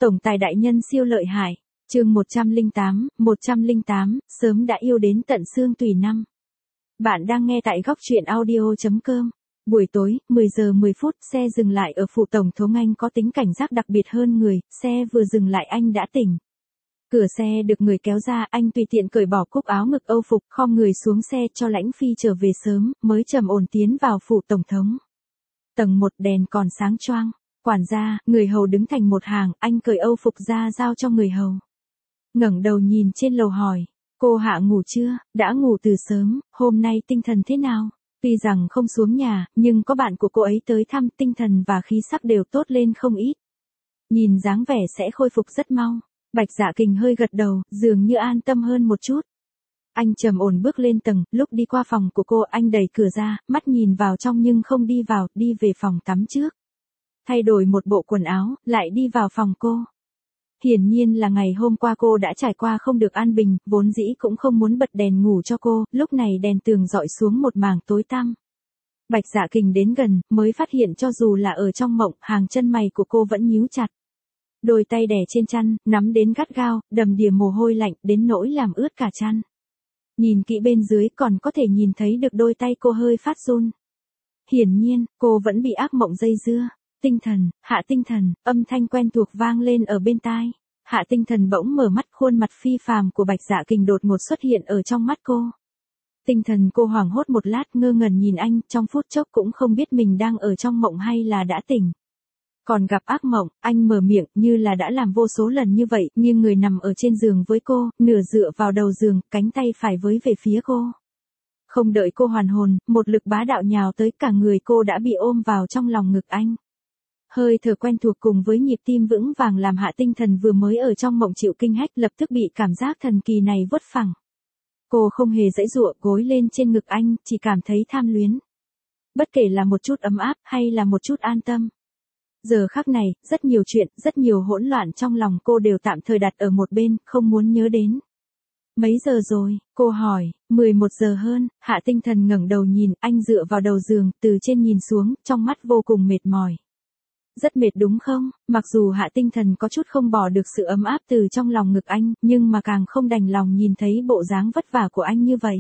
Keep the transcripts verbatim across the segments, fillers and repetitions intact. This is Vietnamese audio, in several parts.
Tổng tài đại nhân siêu lợi hại. Chương một trăm lẻ tám, một trăm lẻ tám, sớm đã yêu đến tận xương tùy năm. Bạn đang nghe tại góc truyện audio chấm com. Buổi tối, mười giờ mười phút, xe dừng lại ở phủ tổng thống. Anh có tính cảnh giác đặc biệt hơn người, xe vừa dừng lại anh đã tỉnh. Cửa xe được người kéo ra, anh tùy tiện cởi bỏ cúc áo ngực âu phục, khom người xuống xe cho Lãnh Phi trở về sớm, mới trầm ổn tiến vào phủ tổng thống. Tầng một đèn còn sáng choang. Quản gia, người hầu đứng thành một hàng, anh cởi âu phục ra giao cho người hầu. Ngẩng đầu nhìn trên lầu hỏi, cô Hạ ngủ chưa? Đã ngủ từ sớm, hôm nay tinh thần thế nào? Tuy rằng không xuống nhà, nhưng có bạn của cô ấy tới thăm, tinh thần và khí sắc đều tốt lên không ít. Nhìn dáng vẻ sẽ khôi phục rất mau. Bạch Dạ Kình hơi gật đầu, dường như an tâm hơn một chút. Anh trầm ổn bước lên tầng, lúc đi qua phòng của cô anh đẩy cửa ra, mắt nhìn vào trong nhưng không đi vào, đi về phòng tắm trước. Thay đổi một bộ quần áo, lại đi vào phòng cô. Hiển nhiên là ngày hôm qua cô đã trải qua không được an bình, vốn dĩ cũng không muốn bật đèn ngủ cho cô, lúc này đèn tường dọi xuống một mảng tối tăm. Bạch Dạ Kình đến gần, mới phát hiện cho dù là ở trong mộng, hàng chân mày của cô vẫn nhíu chặt. Đôi tay đè trên chăn, nắm đến gắt gao, đầm đìa mồ hôi lạnh, đến nỗi làm ướt cả chăn. Nhìn kỹ bên dưới còn có thể nhìn thấy được đôi tay cô hơi phát run. Hiển nhiên, cô vẫn bị ác mộng dây dưa. Tinh thần, Hạ Tinh Thần, âm thanh quen thuộc vang lên ở bên tai. Hạ Tinh Thần bỗng mở mắt, khuôn mặt phi phàm của Bạch Dạ Kình đột ngột xuất hiện ở trong mắt cô. Tinh thần cô hoảng hốt một lát, ngơ ngẩn nhìn anh, trong phút chốc cũng không biết mình đang ở trong mộng hay là đã tỉnh. Còn gặp ác mộng, anh mở miệng như là đã làm vô số lần như vậy, nhưng người nằm ở trên giường với cô, nửa dựa vào đầu giường, cánh tay phải với về phía cô. Không đợi cô hoàn hồn, một lực bá đạo nhào tới, cả người cô đã bị ôm vào trong lòng ngực anh. Hơi thở quen thuộc cùng với nhịp tim vững vàng làm Hạ Tinh Thần vừa mới ở trong mộng chịu kinh hách lập tức bị cảm giác thần kỳ này vứt phẳng. Cô không hề giãy giụa gối lên trên ngực anh, chỉ cảm thấy tham luyến. Bất kể là một chút ấm áp hay là một chút an tâm. Giờ khắc này, rất nhiều chuyện, rất nhiều hỗn loạn trong lòng cô đều tạm thời đặt ở một bên, không muốn nhớ đến. Mấy giờ rồi? Cô hỏi. Mười một giờ hơn. Hạ Tinh Thần ngẩng đầu nhìn, anh dựa vào đầu giường, từ trên nhìn xuống, trong mắt vô cùng mệt mỏi. Rất mệt đúng không? Mặc dù Hạ Tinh Thần có chút không bỏ được sự ấm áp từ trong lòng ngực anh, nhưng mà càng không đành lòng nhìn thấy bộ dáng vất vả của anh như vậy.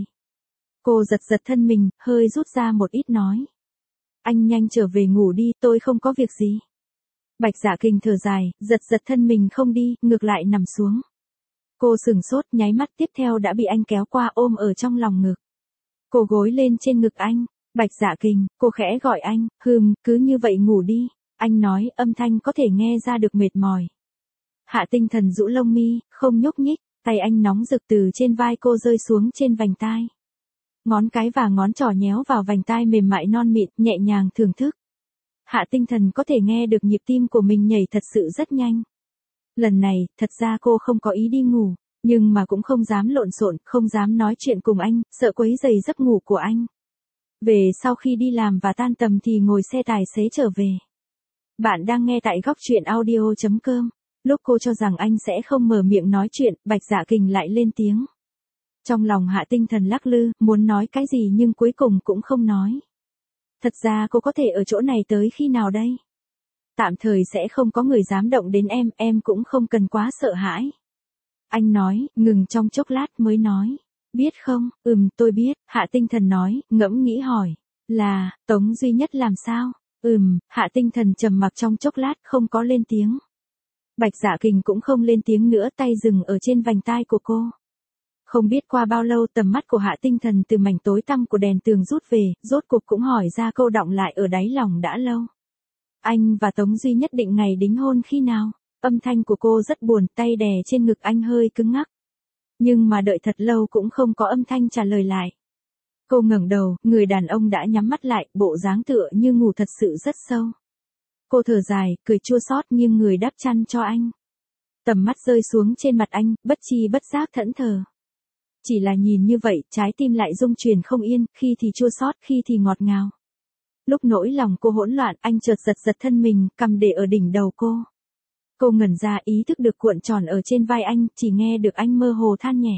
Cô giật giật thân mình, hơi rút ra một ít nói. Anh nhanh trở về ngủ đi, tôi không có việc gì. Bạch Dạ Kình thở dài, giật giật thân mình không đi, ngược lại nằm xuống. Cô sửng sốt, nháy mắt tiếp theo đã bị anh kéo qua ôm ở trong lòng ngực. Cô gối lên trên ngực anh. Bạch Dạ Kình, cô khẽ gọi anh, hừm, cứ như vậy ngủ đi. Anh nói, âm thanh có thể nghe ra được mệt mỏi. Hạ Tinh Thần rũ lông mi, không nhúc nhích, tay anh nóng rực từ trên vai cô rơi xuống trên vành tai. Ngón cái và ngón trỏ nhéo vào vành tai mềm mại non mịn, nhẹ nhàng thưởng thức. Hạ Tinh Thần có thể nghe được nhịp tim của mình nhảy thật sự rất nhanh. Lần này, thật ra cô không có ý đi ngủ, nhưng mà cũng không dám lộn xộn, không dám nói chuyện cùng anh, sợ quấy rầy giấc ngủ của anh. Về sau khi đi làm và tan tầm thì ngồi xe tài xế trở về. Bạn đang nghe tại góc truyện audio chấm com. Lúc cô cho rằng anh sẽ không mở miệng nói chuyện, Bạch Dạ Kình lại lên tiếng. Trong lòng Hạ Tinh Thần lắc lư, muốn nói cái gì nhưng cuối cùng cũng không nói. Thật ra cô có thể ở chỗ này tới khi nào đây? Tạm thời sẽ không có người dám động đến em, em cũng không cần quá sợ hãi. Anh nói, ngừng trong chốc lát mới nói. Biết không? Ừm, tôi biết, Hạ Tinh Thần nói, ngẫm nghĩ hỏi. Là, Tống Duy Nhất làm sao? Ừm, Hạ Tinh Thần trầm mặc trong chốc lát không có lên tiếng. Bạch Dạ Kình cũng không lên tiếng nữa, tay dừng ở trên vành tai của cô. Không biết qua bao lâu tầm mắt của Hạ Tinh Thần từ mảnh tối tăm của đèn tường rút về, rốt cuộc cũng hỏi ra câu đọng lại ở đáy lòng đã lâu. Anh và Tống Duy Nhất định ngày đính hôn khi nào? Âm thanh của cô rất buồn, tay đè trên ngực anh hơi cứng ngắc. Nhưng mà đợi thật lâu cũng không có âm thanh trả lời lại. Cô ngẩng đầu, người đàn ông đã nhắm mắt lại, bộ dáng tựa như ngủ thật sự rất sâu. Cô thở dài, cười chua xót nghiêng người đắp chăn cho anh. Tầm mắt rơi xuống trên mặt anh, bất chi bất giác thẫn thờ. Chỉ là nhìn như vậy, trái tim lại rung chuyển không yên, khi thì chua xót, khi thì ngọt ngào. Lúc nỗi lòng cô hỗn loạn, anh chợt giật giật thân mình, cầm để ở đỉnh đầu cô. Cô ngẩn ra, ý thức được cuộn tròn ở trên vai anh, chỉ nghe được anh mơ hồ than nhẹ.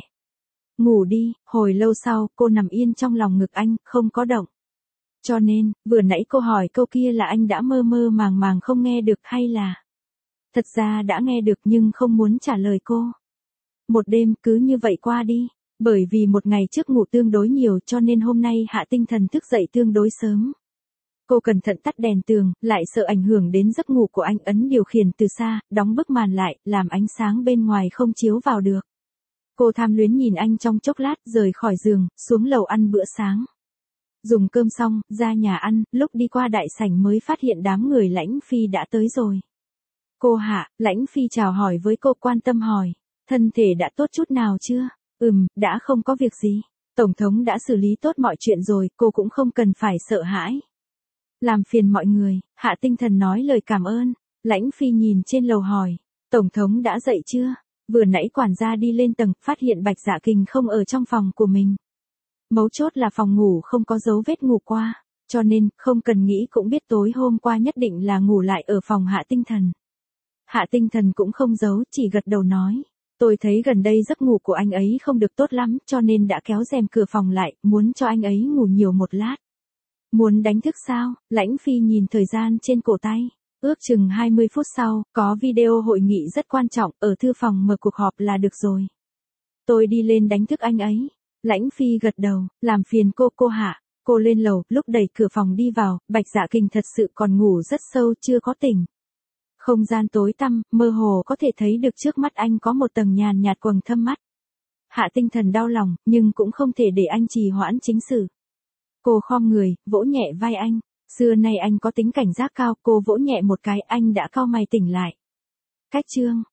Ngủ đi. Hồi lâu sau, cô nằm yên trong lòng ngực anh, không có động. Cho nên, vừa nãy cô hỏi câu kia là anh đã mơ mơ màng màng không nghe được hay là Thật ra đã nghe được nhưng không muốn trả lời cô. Một đêm cứ như vậy qua đi. Bởi vì một ngày trước ngủ tương đối nhiều cho nên hôm nay Hạ Tinh Thần thức dậy tương đối sớm. Cô cẩn thận tắt đèn tường, lại sợ ảnh hưởng đến giấc ngủ của anh, ấn điều khiển từ xa, đóng bức màn lại, làm ánh sáng bên ngoài không chiếu vào được. Cô tham luyến nhìn anh trong chốc lát, rời khỏi giường, xuống lầu ăn bữa sáng. Dùng cơm xong, ra nhà ăn, lúc đi qua đại sảnh mới phát hiện đám người Lãnh Phi đã tới rồi. Cô Hạ, Lãnh Phi chào hỏi với cô, quan tâm hỏi, thân thể đã tốt chút nào chưa? Ừm, đã không có việc gì. Tổng thống đã xử lý tốt mọi chuyện rồi, cô cũng không cần phải sợ hãi. Làm phiền mọi người, Hạ Tinh Thần nói lời cảm ơn. Lãnh Phi nhìn trên lầu hỏi, Tổng thống đã dậy chưa? Vừa nãy quản gia đi lên tầng, phát hiện Bạch Dạ Kình không ở trong phòng của mình. Mấu chốt là phòng ngủ không có dấu vết ngủ qua, cho nên, không cần nghĩ cũng biết tối hôm qua nhất định là ngủ lại ở phòng Hạ Tinh Thần. Hạ Tinh Thần cũng không giấu, chỉ gật đầu nói, tôi thấy gần đây giấc ngủ của anh ấy không được tốt lắm, cho nên đã kéo rèm cửa phòng lại, muốn cho anh ấy ngủ nhiều một lát. Muốn đánh thức sao? Lãnh Phi nhìn thời gian trên cổ tay. Ước chừng hai mươi phút sau, có video hội nghị rất quan trọng, ở thư phòng mở cuộc họp là được rồi. Tôi đi lên đánh thức anh ấy. Lãnh Phi gật đầu, làm phiền cô, cô Hạ. Cô lên lầu, lúc đẩy cửa phòng đi vào, Bạch Dạ Kình thật sự còn ngủ rất sâu, chưa có tỉnh. Không gian tối tăm, mơ hồ có thể thấy được trước mắt anh có một tầng nhàn nhạt quầng thâm mắt. Hạ Tinh Thần đau lòng, nhưng cũng không thể để anh trì hoãn chính sự. Cô khom người, vỗ nhẹ vai anh. Xưa nay anh có tính cảnh giác cao, cô vỗ nhẹ một cái, anh đã cau mày tỉnh lại. Cách chương